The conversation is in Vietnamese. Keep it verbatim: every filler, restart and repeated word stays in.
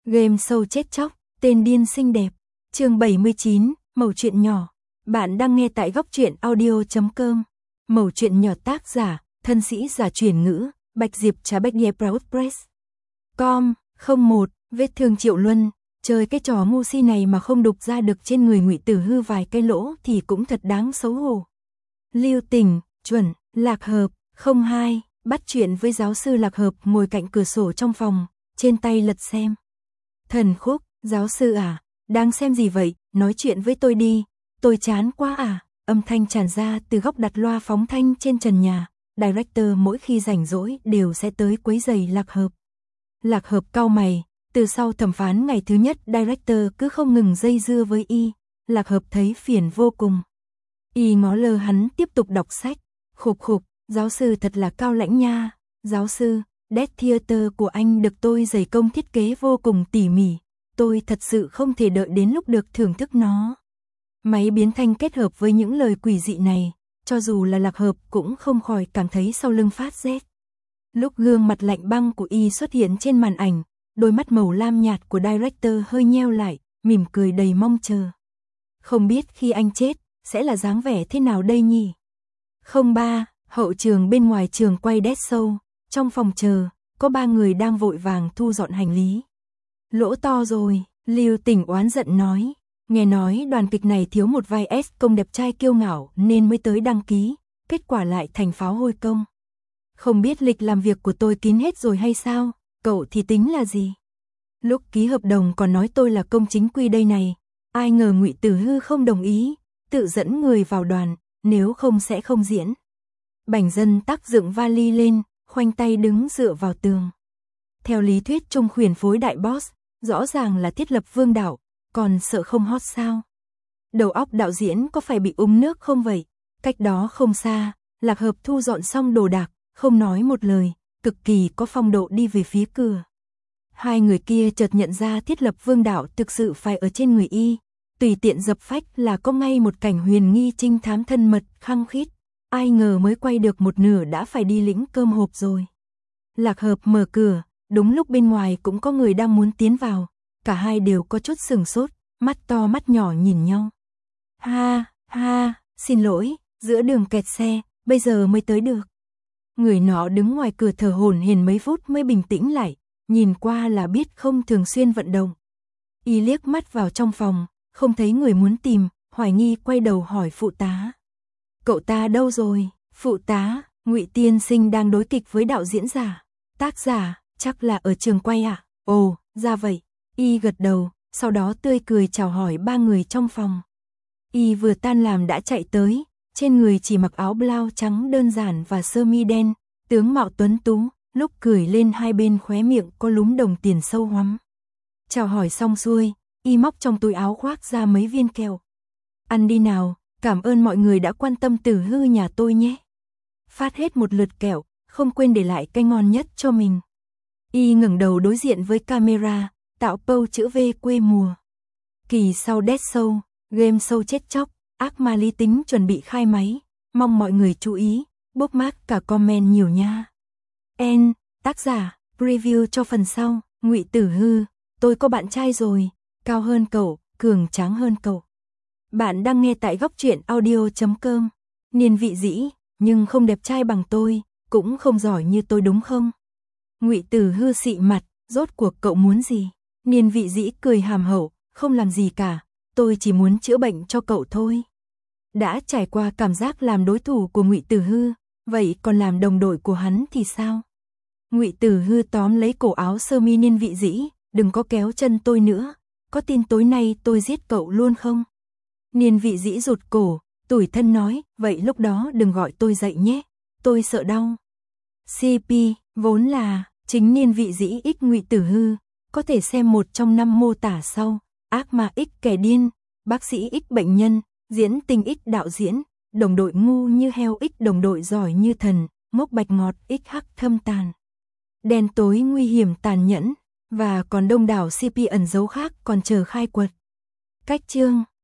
Game show chết chóc, tên điên xinh đẹp. Chương bảy mươi chín, mẩu chuyện nhỏ. Bạn đang nghe tại góc truyện audio chấm com. Mẩu chuyện nhỏ tác giả, thân sĩ giả truyền ngữ, Bạch Diệp Trà Bạch Diệp Press. Com, không một, vết thương Triệu Luân, chơi cái trò ngu si này mà không đục ra được trên người Ngụy Tử Hư vài cái lỗ thì cũng thật đáng xấu hổ. Lưu Tình, chuẩn, Lạc Hợp, không hai, bắt chuyện với giáo sư Lạc Hợp ngồi cạnh cửa sổ trong phòng, trên tay lật xem. Thần khúc, giáo sư à, đang xem gì vậy, nói chuyện với tôi đi, tôi chán quá à, âm thanh tràn ra từ góc đặt loa phóng thanh trên trần nhà, director mỗi khi rảnh rỗi đều sẽ tới quấy rầy Lạc Hợp. Lạc Hợp cau mày, từ sau thẩm phán ngày thứ nhất director cứ không ngừng dây dưa với y, Lạc Hợp thấy phiền vô cùng. Y ngó lơ hắn tiếp tục đọc sách, khục khục, giáo sư thật là cao lãnh nha, giáo sư. Death Theater của anh được tôi dày công thiết kế vô cùng tỉ mỉ, tôi thật sự không thể đợi đến lúc được thưởng thức nó. Máy biến thanh kết hợp với những lời quỷ dị này, cho dù là Lạc Hợp cũng không khỏi cảm thấy sau lưng phát rét. Lúc gương mặt lạnh băng của y xuất hiện trên màn ảnh, đôi mắt màu lam nhạt của director hơi nheo lại, mỉm cười đầy mong chờ. Không biết khi anh chết, sẽ là dáng vẻ thế nào đây nhỉ? Không ba, hậu trường bên ngoài trường quay Death Show. Trong phòng chờ, có ba người đang vội vàng thu dọn hành lý. Lỗ to rồi, Lưu Tình oán giận nói. Nghe nói đoàn kịch này thiếu một vai S công đẹp trai kiêu ngạo nên mới tới đăng ký, kết quả lại thành pháo hôi công. Không biết lịch làm việc của tôi kín hết rồi hay sao, cậu thì tính là gì? Lúc ký hợp đồng còn nói tôi là công chính quy đây này, ai ngờ Ngụy Tử Hư không đồng ý, tự dẫn người vào đoàn, nếu không sẽ không diễn. Bảnh Dân tác dựng vali lên, khoanh tay đứng dựa vào tường. Theo lý thuyết Trung khuyển phối đại boss, rõ ràng là thiết lập vương đạo, còn sợ không hot sao? Đầu óc đạo diễn có phải bị úng nước không vậy? Cách đó không xa, Lạc Hợp thu dọn xong đồ đạc, không nói một lời, cực kỳ có phong độ đi về phía cửa. Hai người kia chợt nhận ra thiết lập vương đạo thực sự phải ở trên người y, tùy tiện dập phách là có ngay một cảnh huyền nghi trinh thám thân mật khăng khít. Ai ngờ mới quay được một nửa đã phải đi lĩnh cơm hộp rồi. Lạc Hợp mở cửa, đúng lúc bên ngoài cũng có người đang muốn tiến vào, cả hai đều có chút sừng sốt, mắt to mắt nhỏ nhìn nhau. Ha, ha, xin lỗi, giữa đường kẹt xe, bây giờ mới tới được. Người nọ đứng ngoài cửa thở hổn hển mấy phút mới bình tĩnh lại, nhìn qua là biết không thường xuyên vận động. Y liếc mắt vào trong phòng, không thấy người muốn tìm, hoài nghi quay đầu hỏi phụ tá. Cậu ta đâu rồi? Phụ tá, Ngụy tiên sinh đang đối kịch với đạo diễn giả. Tác giả, chắc là ở trường quay ạ. À? Ồ, ra vậy. Y gật đầu, sau đó tươi cười chào hỏi ba người trong phòng. Y vừa tan làm đã chạy tới, trên người chỉ mặc áo blau trắng đơn giản và sơ mi đen, tướng mạo tuấn tú, lúc cười lên hai bên khóe miệng có lúm đồng tiền sâu hoắm. Chào hỏi xong xuôi, Y móc trong túi áo khoác ra mấy viên kẹo. Ăn đi nào. Cảm ơn mọi người đã quan tâm Tử Hư nhà tôi nhé. Phát hết một lượt kẹo, không quên để lại cái ngon nhất cho mình. Y ngẩng đầu đối diện với camera, tạo pose chữ V quê mùa. Kỳ sau Death Show, game show chết chóc, ác ma lý tính chuẩn bị khai máy. Mong mọi người chú ý, bookmark cả comment nhiều nha. En, tác giả, preview cho phần sau. Ngụy Tử Hư, tôi có bạn trai rồi, cao hơn cậu, cường tráng hơn cậu. Bạn đang nghe tại góc truyện audio chấm com. Niên vị dĩ, nhưng không đẹp trai bằng tôi, cũng không giỏi như tôi đúng không? Ngụy Tử Hư xị mặt, rốt cuộc cậu muốn gì? Niên vị dĩ cười hàm hậu, không làm gì cả, tôi chỉ muốn chữa bệnh cho cậu thôi. Đã trải qua cảm giác làm đối thủ của Ngụy Tử Hư, vậy còn làm đồng đội của hắn thì sao? Ngụy Tử Hư tóm lấy cổ áo sơ mi Niên vị dĩ, đừng có kéo chân tôi nữa, có tin tối nay tôi giết cậu luôn không? Niên vị dĩ rụt cổ, tủi thân nói, vậy lúc đó đừng gọi tôi dậy nhé, tôi sợ đau. xê pê, vốn là, chính Niên vị dĩ x Ngụy Tử Hư, có thể xem một trong năm mô tả sau, ác ma x kẻ điên, bác sĩ x bệnh nhân, diễn tinh x đạo diễn, đồng đội ngu như heo x đồng đội giỏi như thần, mốc bạch ngọt x hắc thâm tàn. Đen tối nguy hiểm tàn nhẫn, và còn đông đảo xê pê ẩn dấu khác còn chờ khai quật. Cách chương